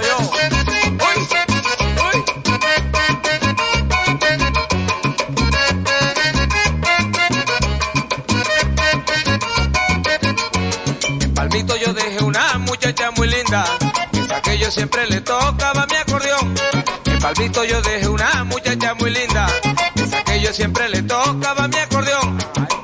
acordeón. Uy, uy. En Palmito yo dejé una muchacha muy linda, esa que yo siempre le tocaba mi acordeón. En Palmito yo dejé una muchacha muy linda, esa que yo siempre le tocaba mi acordeón.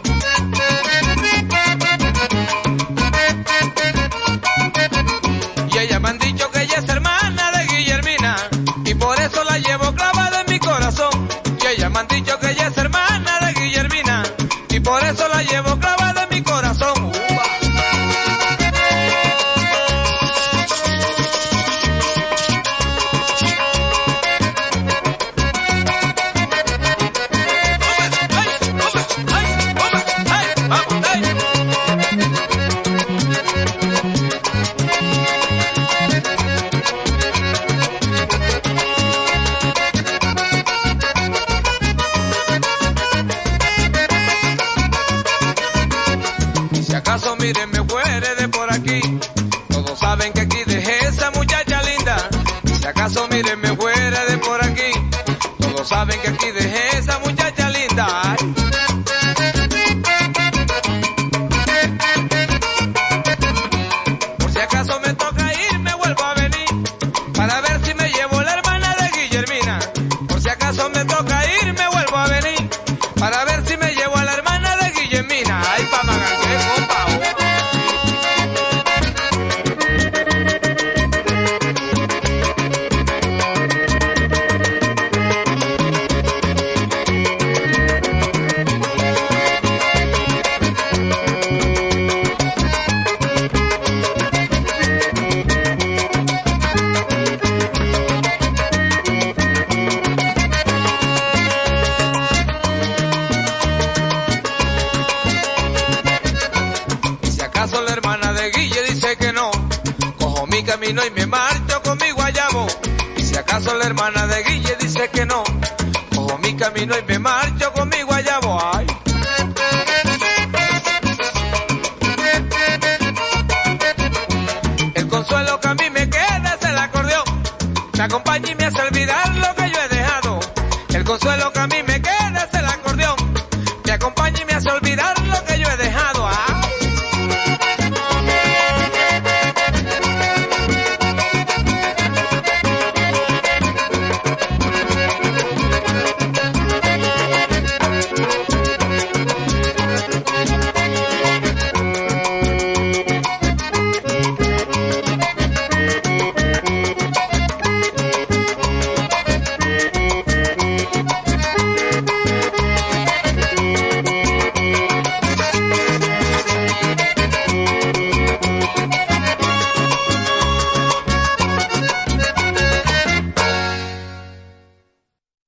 Y ella me han dicho que ella es hermana de Guillermina, y por eso la llevo clavada en mi corazón. Y ella me han dicho que ella es hermana de Guillermina, y por eso la llevo clavada en mi corazón. Acaso miren me fuere de por aquí, todos saben que aquí dejé esa muchacha linda. Si acaso miren me fuere de por aquí, todos saben que aquí dejé esa muchacha linda. Ay. Por si acaso me toca ir, me vuelvo a venir, para ver si me llevo la hermana de Guillermina. Por si acaso me toca ir, me vuelvo a venir, para ver si me llevo a la hermana de Guillermina. Ay, pa' magangue, compa. La hermana de Guille dice que no, cojo mi camino y me marcho con mi guayabo. Y si acaso la hermana de Guille dice que no, cojo mi camino y me marcho con mi guayabo. Ay. El consuelo que a mí me queda es el acordeón, me acompaña y me